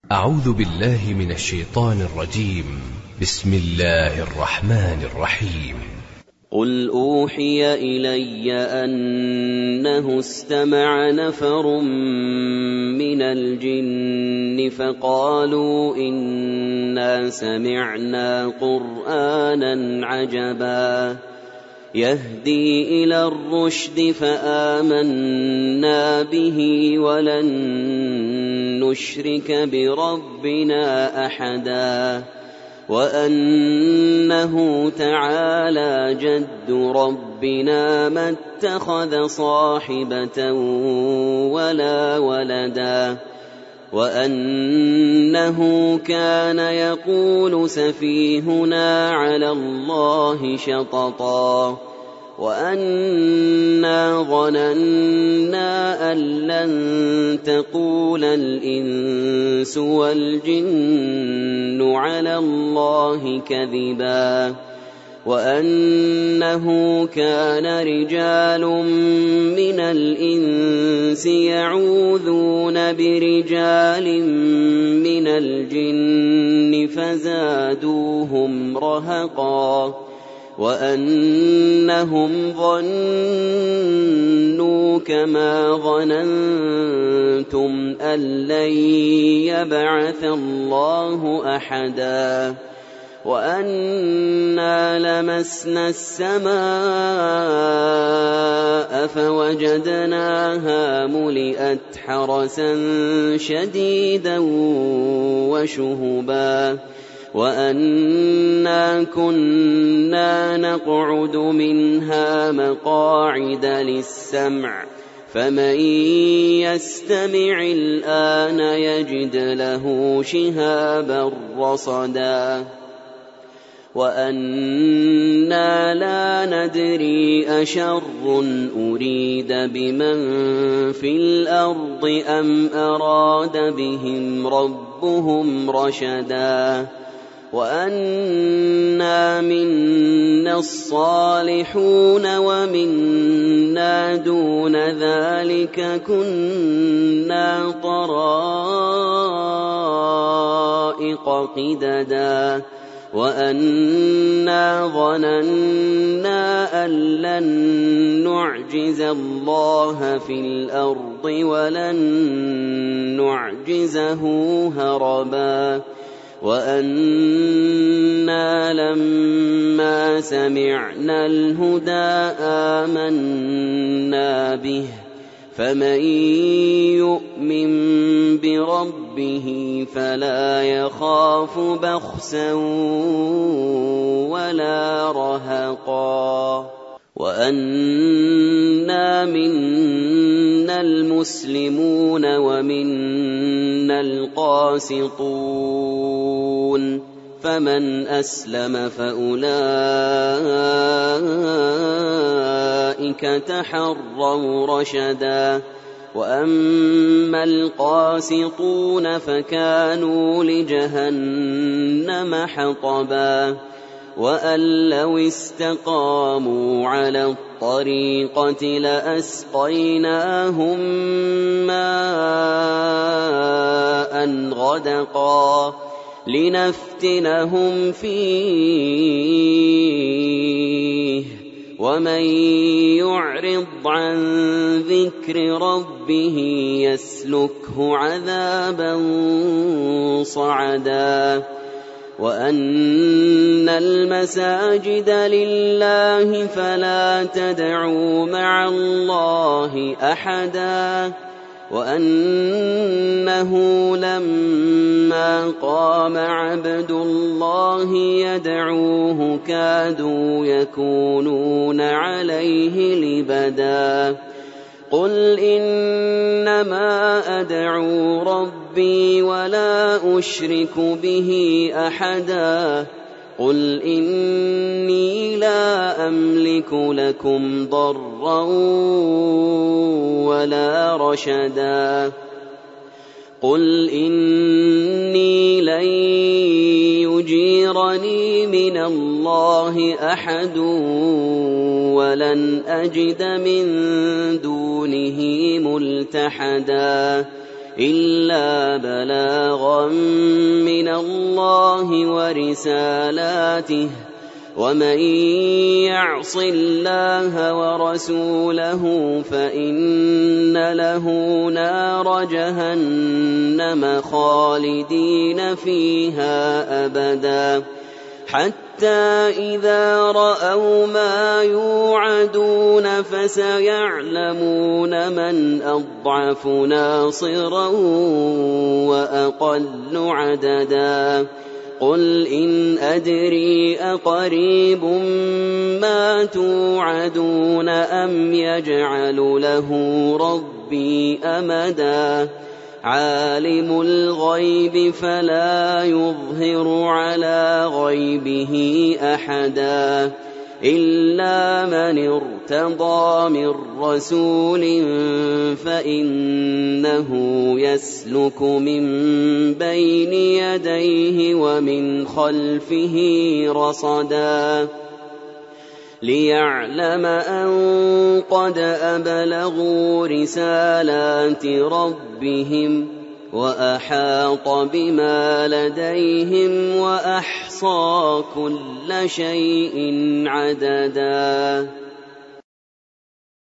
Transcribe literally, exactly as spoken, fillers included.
أعوذ بالله من الشيطان الرجيم. بسم الله الرحمن الرحيم. قل أوحي إلي أنه استمع نفر من الجن فقالوا إنا سمعنا قرآنا عجبا يهدي إلى الرشد فآمنا به ولن نشرك بربنا أحدا وأنه تعالى جد ربنا ما اتخذ صاحبة ولا ولدا وأنه كان يقول سفيهنا على الله شططا وأنا ظننا أن لن تقول الإنس والجن على الله كذبا وأنه كان رجال من الإنس يعوذون برجال من الجن فزادوهم رهقا وأنهم ظنوا كما ظننتم أن لن يبعث الله أحدا وأنا لمسنا السماء فوجدناها ملئت حرسا شديدا وشهبا وأنا كنا نقعد منها مقاعد للسمع فمن يستمع الآن يجد له شهابا رصدا وأنا لا ندري أشر أريد بمن في الأرض أم أراد بهم ربهم رشدا وأنا منا الصالحون ومنا دون ذلك كنا طرائق قددا وأنا ظننا أن لن نعجز الله في الأرض ولن نعجزه هربا وأنا لما سمعنا الهدى آمنا به فمن يؤمن بربه فلا يخاف بخسا ولا رهقا وأنا منا المسلمون ومنا القاسطون فمن أسلم فأولئك تحروا رشدا وأما القاسطون فكانوا لجهنم حطبا وأن لو استقاموا على الطريقة لأسقيناهم ماء غدقا لنفتنهم فيه ومن يعرض عن ذكر ربه يسلكه عذابا صعدا وأن المساجد لله فلا تدعوا مع الله أحدا وأنه لما قام عبد الله يدعوه كادوا يكونون عليه لبدا قل إنما أدعو ربي ولا أشرك به أحدا قل إني لا أملك لكم ضرا ولا رشدا قل إني لن يجيرني من الله أحد ولن أجد من دونه ملتحدا إلا بلاغا من الله ورسالاته ومن يعص الله ورسوله فإن له نار جهنم خالدين فيها أبدا حتى إذا رأوا ما يوعدون فسيعلمون من أضعف ناصرا وأقل عددا قل إن أدري أقريب ما توعدون أم يجعل له ربي أمدا عالم الغيب فلا يظهر على غيبه أحدا إلا من ارتضى من رسول فإنه يسلك من بين يديه ومن خلفه رصدا ليعلم أن قد أبلغوا رسالات ربهم وأحاط بما لديهم وأحصى كل شيء عددا